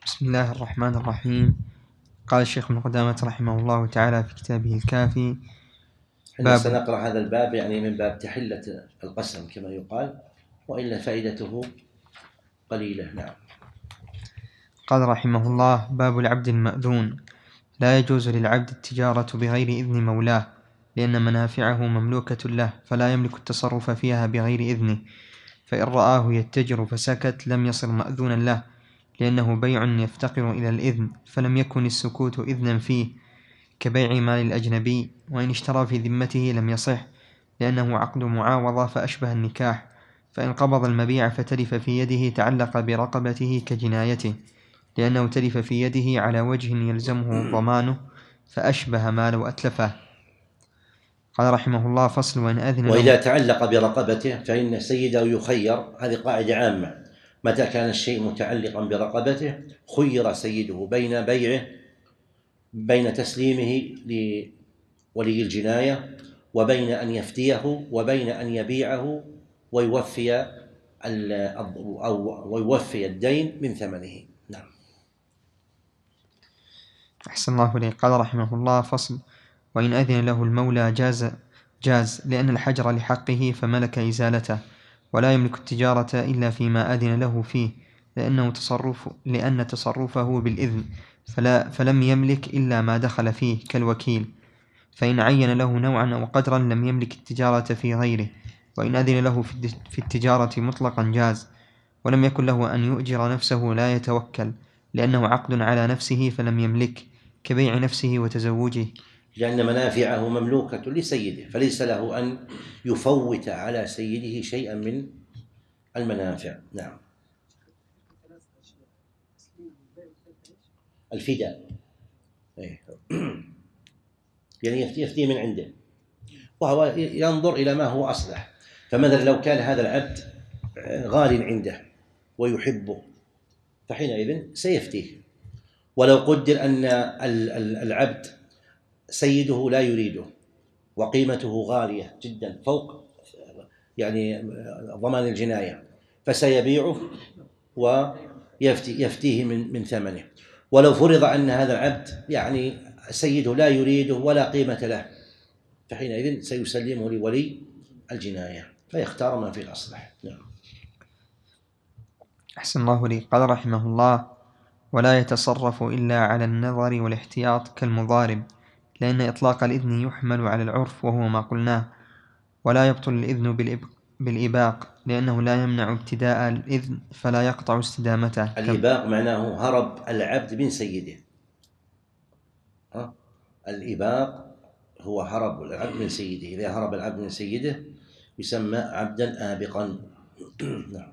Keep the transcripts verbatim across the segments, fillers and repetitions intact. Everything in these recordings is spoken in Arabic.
بسم الله الرحمن الرحيم. قال الشيخ ابن قدامة رحمه الله تعالى في كتابه الكافي باب سنقرأ هذا الباب يعني من باب تحلة القسم كما يقال، وإلا فائدته قليلة. نعم. قال رحمه الله: باب العبد المأذون. لا يجوز للعبد التجارة بغير إذن مولاه، لأن منافعه مملوكة له، فلا يملك التصرف فيها بغير إذنه، فإن رآه يتجر فسكت لم يصر مأذونا له، لأنه بيع يفتقر إلى الإذن، فلم يكن السكوت إذنا فيه، كبيع مال الأجنبي، وإن اشترى في ذمته لم يصح، لأنه عقد معاوضة فأشبه النكاح، فإن قبض المبيع فتلف في يده تعلق برقبته كجنايته، لأنه تلف في يده على وجه يلزمه ضمانه، فأشبه ما لو أتلفه. قال رحمه الله: فصل: وإن أذن وإذا له تعلق برقبته فإن سيده يخير. هذه قاعدة عامة، متى كان الشيء متعلقا برقبته خير سيده بين بيعه بين تسليمه لولي الجناية وبين أن يفتيه وبين أن يبيعه ويوفي أو ويوفي الدين من ثمنه. نعم. أحسن الله إليه. قال رحمه الله: فصل: وإن أذن له المولى جاز جاز لأن الحجر لحقه فملك إزالته، ولا يملك التجارة إلا فيما أذن له فيه، لأنه تصرف لأن تصرفه بالإذن، فلا فلم يملك إلا ما دخل فيه كالوكيل، فإن عين له نوعا أو قدرا لم يملك التجارة في غيره، وإن أذن له في التجارة مطلقا جاز، ولم يكن له أن يؤجر نفسه لا يتوكل، لأنه عقد على نفسه فلم يملك، كبيع نفسه وتزوجه، لأن منافعه مملوكة لسيده، فليس له أن يفوت على سيده شيئا من المنافع. نعم. الفداء يعني يفتيه من عنده، وهو ينظر إلى ما هو أصلح. فمثلا لو كان هذا العبد غال عنده ويحبه فحينئذ سيفتيه، ولو قدر أن العبد سيده لا يريده وقيمته غالية جدا فوق يعني ضمان الجناية فسيبيعه ويفتيه من من ثمنه. ولو فرض أن هذا العبد يعني سيده لا يريده ولا قيمة له فحينئذ سيسلمه لولي الجناية فيختار ما في الأصلح. نعم. أحسن الله لي. قال رحمه الله: ولا يتصرف إلا على النظر والاحتياط كالمضارب، لأن إطلاق الإذن يحمل على العرف وهو ما قلناه، ولا يبطل الإذن بالإباق، لأنه لا يمنع ابتداء الإذن فلا يقطع استدامته. الإباق معناه هرب العبد من سيده. ها؟ الإباق هو هرب العبد من سيده. إذا هرب العبد من سيده يسمى عبدا آبقا. نعم.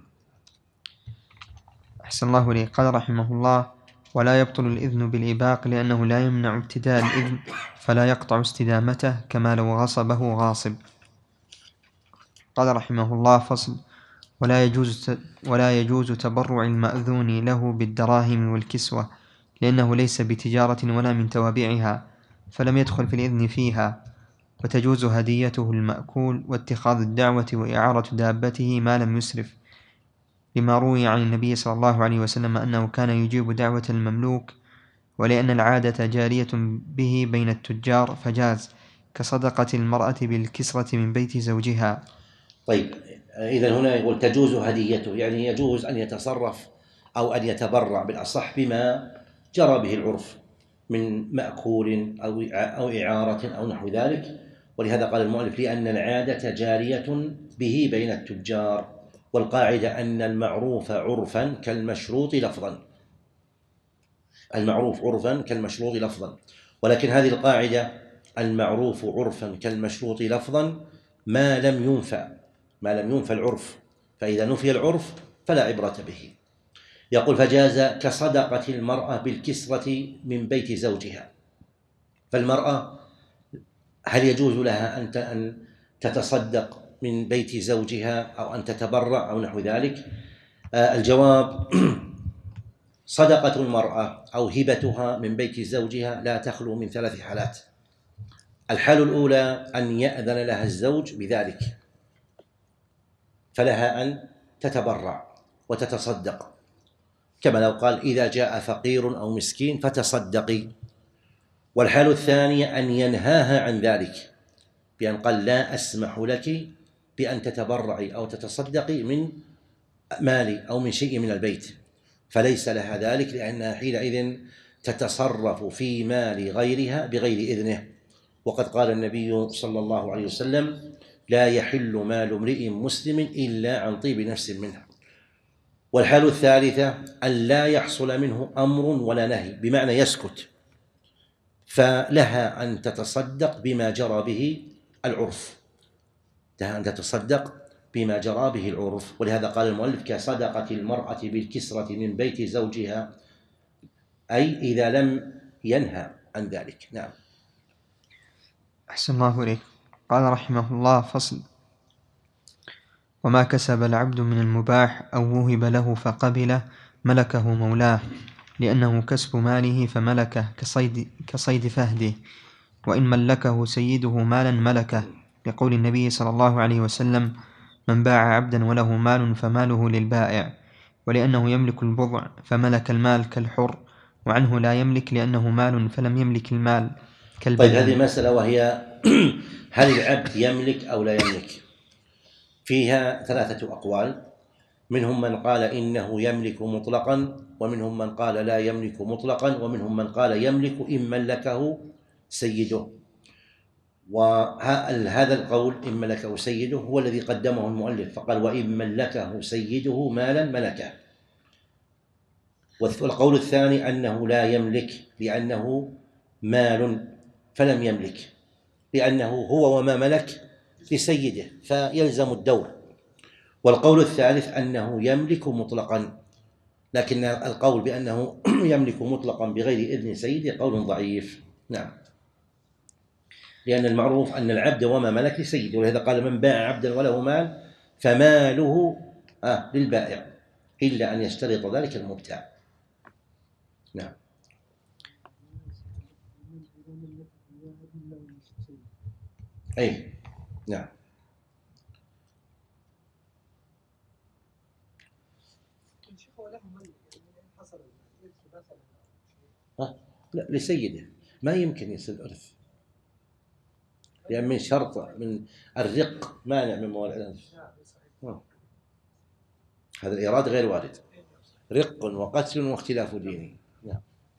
أحسن الله لي. قال رحمه الله: ولا يبطل الإذن بالإباق، لأنه لا يمنع ابتداء الإذن فلا يقطع استدامته، كما لو غصبه غاصب. قال رحمه الله: فصل: ولا يجوز ولا يجوز تبرع المأذون له بالدراهم والكسوة، لأنه ليس بتجارة ولا من توابعها، فلم يدخل في الإذن فيها، وتجوز هديته المأكول واتخاذ الدعوة وإعارة دابته ما لم يسرف، لما روي عن النبي صلى الله عليه وسلم أنه كان يجيب دعوة المملوك، ولأن العادة جارية به بين التجار فجاز، كصدقة المرأة بالكسرة من بيت زوجها. طيب، إذن هنا يقول تجوز هديته، يعني يجوز أن يتصرف أو أن يتبرع بالأصح بما جرى به العرف من مأكول أو أو إعارة أو نحو ذلك. ولهذا قال المؤلف: لأن العادة جارية به بين التجار، والقاعدة أن المعروف عرفا كالمشروط لفظا. المعروف عرفا كالمشروط لفظا، ولكن هذه القاعدة المعروف عرفا كالمشروط لفظا ما لم ينفى ما لم ينفى العرف، فإذا نفي العرف فلا عبرة به. يقول: فجاز كصدقة المرأة بالكسرة من بيت زوجها. فالمرأة هل يجوز لها أن تتصدق من بيت زوجها أو أن تتبرع أو نحو ذلك؟ الجواب: صدقة المرأة أو هبتها من بيت زوجها لا تخلو من ثلاث حالات. الحالة الأولى أن يأذن لها الزوج بذلك، فلها أن تتبرع وتتصدق، كما لو قال إذا جاء فقير أو مسكين فتصدقي. والحال الثانية أن ينهاها عن ذلك بأن قال لا أسمح لك بأن تتبرعي أو تتصدقي من مالي أو من شيء من البيت، فليس لها ذلك لأنها حينئذ تتصرف في مال غيرها بغير إذنه. وقد قال النبي صلى الله عليه وسلم لا يحل مال امرئ مسلم إلا عن طيب نفس منه. والحال الثالثة أن لا يحصل منه أمر ولا نهي بمعنى يسكت، فلها أن تتصدق بما جرى به العرف، لها أن تتصدق بما جرى به العرف. ولهذا قال المؤلف كصدقة المرأة بالكسرة من بيت زوجها، أي إذا لم ينهى عن ذلك. نعم. أحسن الله إليك. قال رحمه الله: فصل: وما كسب العبد من المباح أو وهب له فقبله ملكه مولاه، لأنه كسب ماله فملكه كصيد, كصيد فهده، وإن ملكه سيده مالا ملكه، لقول النبي صلى الله عليه وسلم: من باع عبدا وله مال فماله للبائع، ولأنه يملك البضع فملك المال كالحر، وعنه لا يملك لأنه مال فلم يملك المال كالبدن. طيب هذه مسألة وهي هل العبد يملك أو لا يملك؟ فيها ثلاثة أقوال، منهم من قال إنه يملك مطلقا، ومنهم من قال لا يملك مطلقا، ومنهم من قال يملك إن ملكه سيده. وهذا القول إن ملكه سيده هو الذي قدمه المؤلف، فقال وإن ملكه سيده مالا ملكه. والقول الثاني أنه لا يملك لأنه مال فلم يملك، لأنه هو وما ملك لسيده فيلزم الدور. والقول الثالث أنه يملك مطلقا، لكن القول بأنه يملك مطلقا بغير إذن سيده قول ضعيف. نعم، لأن المعروف أن العبد وما ملك لسيده، ولهذا قال من باع عبدا وله مال فماله آه للبائع إلا أن يشترط ذلك المبتاع. نعم. أي نعم. أه؟ لا، لسيده ما يمكن يصير إرث، لأن من شرط من الرق مانع من موالد الإرث. هذا الإيراد غير وارد، رق وقتل واختلاف ديني. نعم.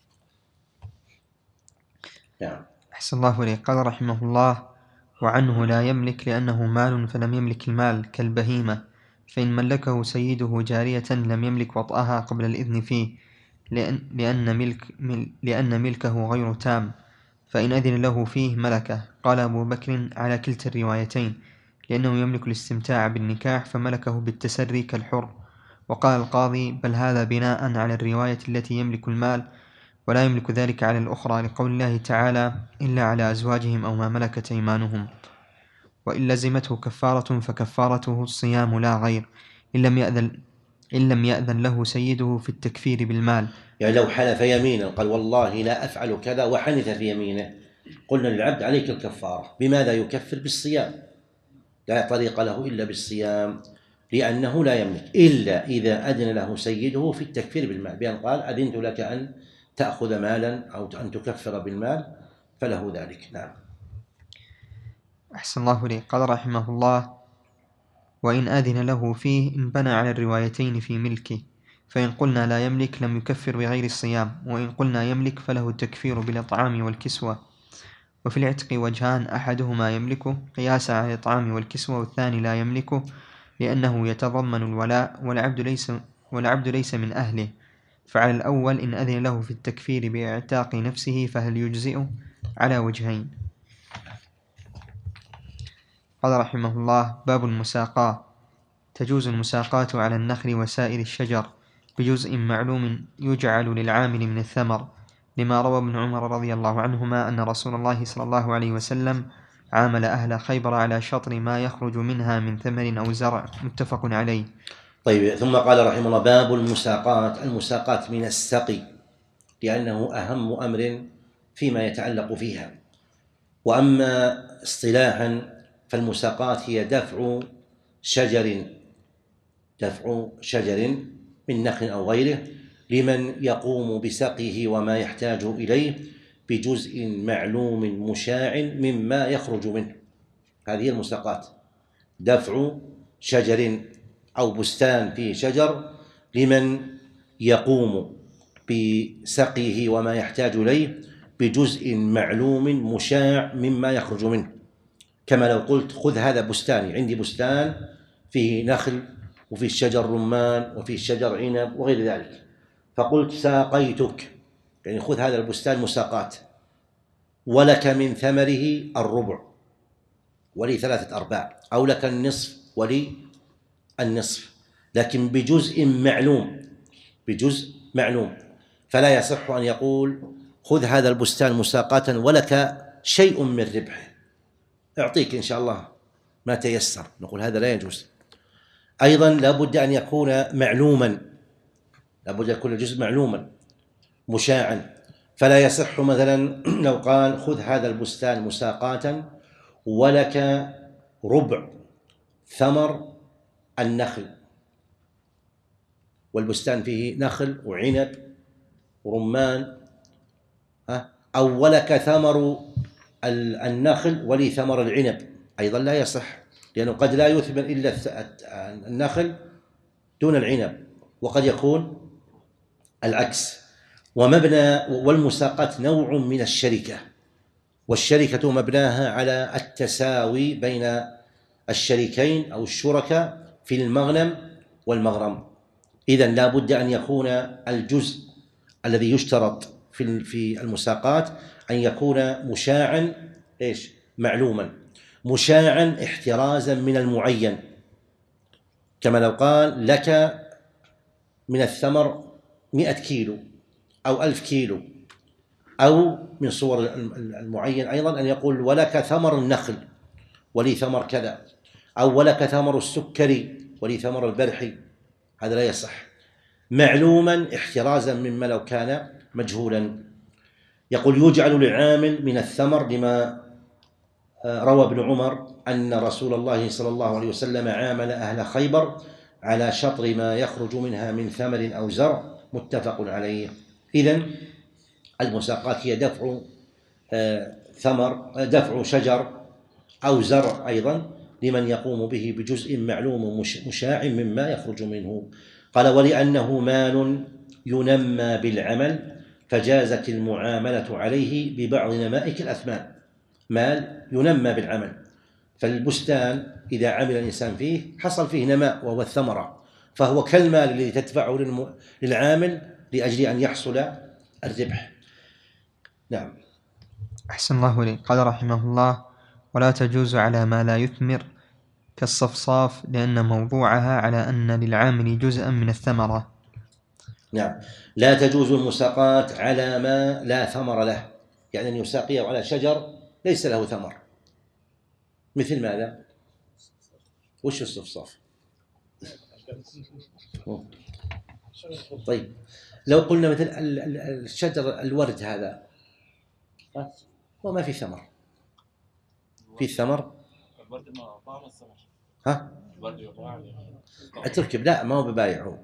نعم. أحسن الله إليك. قال رحمه الله: وعنه لا يملك لأنه مال فلم يملك المال كالبهيمة، فإن ملكه سيده جارية لم يملك وطئها قبل الإذن فيه، لأن, لأن, ملك لأن ملكه غير تام، فإن أذن له فيه ملكه. قال أبو بكر على كلتا الروايتين، لأنه يملك الاستمتاع بالنكاح فملكه بالتسري كالحر. وقال القاضي: بل هذا بناء على الرواية التي يملك المال ولا يملك ذلك على الأخرى، لقول الله تعالى: إلا على أزواجهم أو ما ملكت أيمانهم. وإن لزمته كفارة فكفارته الصيام لا غير، إن لم يأذن, إن لم يأذن له سيده في التكفير بالمال. يعني لو حلف يمينا قال والله لا أفعل كذا وحنث في يمينه، قلنا للعبد عليك الكفارة. بماذا يكفر؟ بالصيام، لا طريق له إلا بالصيام، لأنه لا يملك إلا إذا أذن له سيده في التكفير بالمال، بأن قال أذنت لك أن تأخذ مالا أو أن تكفر بالمال فله ذلك. نعم. أحسن الله إليك. قال رحمه الله: وإن أذن له فيه انبنى على الروايتين في ملكه، فإن قلنا لا يملك لم يكفر بغير الصيام، وإن قلنا يملك فله التكفير بالإطعام والكسوة. وفي العتق وجهان، أحدهما يملكه قياسا على الإطعام والكسوة، والثاني لا يملكه لأنه يتضمن الولاء والعبد ليس, والعبد ليس من أهله. فعلى الأول إن أذن له في التكفير بإعتاق نفسه فهل يجزئه؟ على وجهين. قال رحمه الله: باب المساقاة. تجوز المساقاة على النخل وسائر الشجر بجزء معلوم يجعل للعامل من الثمر، لما روى ابن عمر رضي الله عنهما أن رسول الله صلى الله عليه وسلم عامل أهل خيبر على شطر ما يخرج منها من ثمر أو زرع، متفق عليه. طيب، ثم قال رحمه الله: باب المساقات. المساقات من السقي، لأنه أهم أمر فيما يتعلق فيها. وأما اصطلاحا فالمساقات هي دفع شجر دفع شجر من نخل أو غيره لمن يقوم بسقيه وما يحتاج إليه بجزء معلوم مشاع مما يخرج منه. هذه المساقات: دفع شجر أو بستان فيه شجر لمن يقوم بسقيه وما يحتاج إليه بجزء معلوم مشاع مما يخرج منه. كما لو قلت: خذ هذا بستاني، عندي بستان فيه نخل وفيه شجر رمان وفيه شجر عنب وغير ذلك، فقلت: ساقيتك، يعني خذ هذا البستان مساقات، ولك من ثمره الربع ولي ثلاثة أرباع، أو لك النصف ولي النصف، لكن بجزء معلوم، بجزء معلوم. فلا يصح أن يقول: خذ هذا البستان مساقاة ولك شيء من ربحه، أعطيك إن شاء الله ما تيسر. نقول هذا لا يجوز. أيضا لا بد أن يكون معلوما، لا بد أن يكون الجزء معلوما مشاعا. فلا يصح مثلا لو قال: خذ هذا البستان مساقاة ولك ربع ثمر النخل، والبستان فيه نخل وعنب ورمان، أو ولك ثمر النخل ولي ثمر العنب، أيضا لا يصح، لأنه قد لا يثمر إلا النخل دون العنب، وقد يكون العكس. ومبنى والمساقات نوع من الشركة، والشركة مبناها على التساوي بين الشريكين أو الشركاء في المغنم والمغرم. إذن لا بد أن يكون الجزء الذي يشترط في المساقات أن يكون مشاعا إيش؟ معلوما، مشاعا احترازا من المعين. كما لو قال: لك من الثمر مئة كيلو أو ألف كيلو، أو من صور المعين أيضا أن يقول: ولك ثمر النخل ولي ثمر كذا، أو ولك ثمر السكري ولي ثمر البرحي. هذا لا يصح. معلوما احترازا مما لو كان مجهولا. يقول: يجعل للعامل من الثمر، لما روى ابن عمر أن رسول الله صلى الله عليه وسلم عامل أهل خيبر على شطر ما يخرج منها من ثمر أو زرع، متفق عليه. إذن المساقات هي دفع ثمر، دفع شجر أو زرع أيضا لمن يقوم به بجزء معلوم مشاع مما يخرج منه. قال: ولأنه مال ينمى بالعمل فجازت المعاملة عليه ببعض نمائك الأثمان. مال ينمى بالعمل، فالبستان إذا عمل الإنسان فيه حصل فيه نماء وهو الثمرة، فهو كالمال الذي تدفعه للعامل لأجل أن يحصل الربح. نعم. أحسن الله لي. قال رحمه الله: ولا تجوز على ما لا يثمر كالصفصاف، لأن موضوعها على أن للعامل جزءا من الثمرة. نعم. لا تجوز المساقات على ما لا ثمر له، يعني أن يساقيه على شجر ليس له ثمر. مثل ماذا؟ وش الصفصاف؟ طيب لو قلنا مثل الشجر الورد هذا وما في ثمر، في ثمر ها؟ أتركب لا ما هو ببايعه.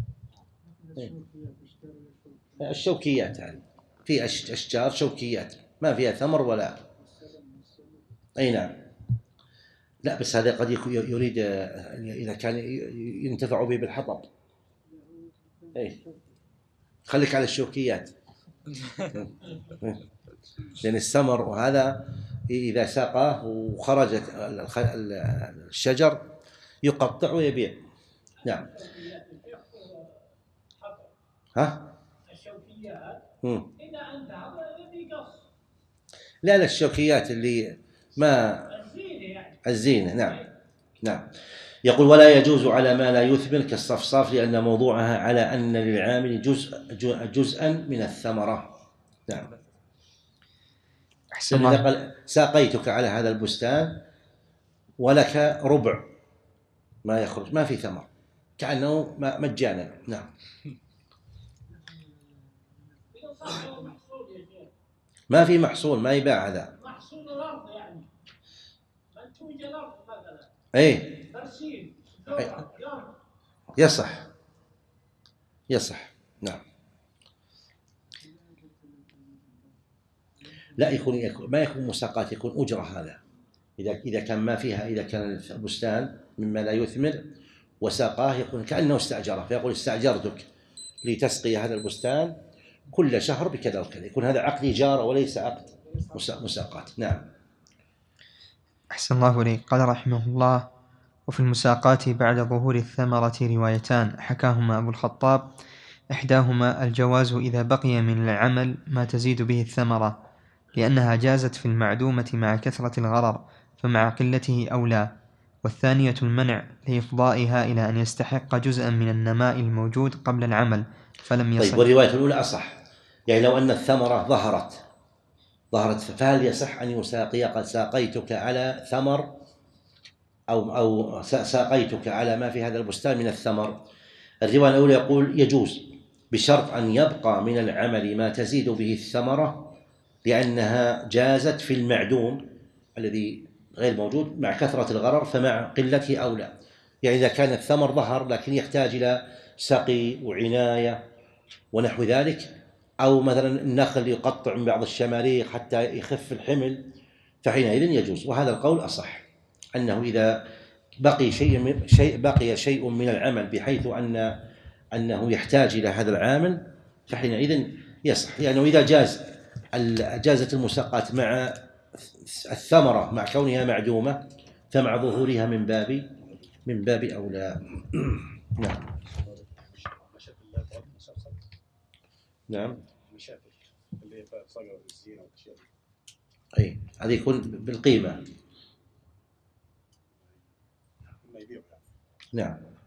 الشوكيات هذه في أشجار شوكيات ما فيها ثمر ولا. أي نعم. لا بس هذا قد يريد إذا كان ينتفع به بالحطب. أي خليك على الشوكيات. لأن الثمر وهذا إذا ساقه وخرجت الشجر يقطع ويبيع. نعم. ها؟ الشوكيات إذا أنت في قص. لا لا الشوكيات اللي ما الزينة يعني. الزينة. نعم. نعم. يقول: ولا يجوز على ما لا يثمر كالصفصاف، لأن موضوعها على أن للعامل جزء جزءا من الثمرة. نعم. أحسن الله. قال: ساقيتك على هذا البستان ولك ربع ما يخرج، ما في ثمر، كأنه مجانا. نعم. ما في محصول، ما يباع هذا. محصول الأرض يعني منتوج الأرض مثلا. أي برسيم يصح يصح. نعم. لا يكون, يكون ما يكون مساقاة، يكون أجرة. هذا إذا إذا كان ما فيها، إذا كان البستان مما لا يثمر وساقاه يكون كأنه استأجره، فيقول استأجرتك لتسقي هذا البستان كل شهر بكذا وكذا، يكون هذا عقد إجارة وليس عقد مساقاة. نعم. أحسن الله إليك. قال رحمه الله: وفي المساقات بعد ظهور الثمرة روايتان حكاهما أبو الخطاب، إحداهما الجواز إذا بقي من العمل ما تزيد به الثمرة، لأنها جازت في المعدومة مع كثرة الغرر، فمع قلته أولى، والثانية المنع لإفضائها إلى أن يستحق جزءا من النماء الموجود قبل العمل فلم يصل. طيب، والرواية الأولى أصح، يعني لو أن الثمرة ظهرت ظهرت فهل يصح أن يساقي؟ قد ساقيتك على ثمر أو أو ساقيتك على ما في هذا البستان من الثمر. الرواية الأولى يقول يجوز بشرط أن يبقى من العمل ما تزيد به الثمرة، لأنها جازت في المعدوم الذي غير موجود مع كثرة الغرر، فمع قلته أولى. يعني إذا كان الثمر ظهر لكن يحتاج إلى سقي وعناية ونحو ذلك، أو مثلا النخل يقطع من بعض الشماريخ حتى يخف الحمل، فحينئذ يجوز. وهذا القول أصح، أنه إذا بقي شيء من شيء بقي شيء من العمل بحيث أن أنه يحتاج إلى هذا العامل فحينئذ يصح. لأنه يعني إذا جاز جازت المساقات مع الثمرة مع كونها معدومة، فمع ظهورها من باب من باب أولى. نعم. نعم. أي هذا يكون بالقيمة. نعم.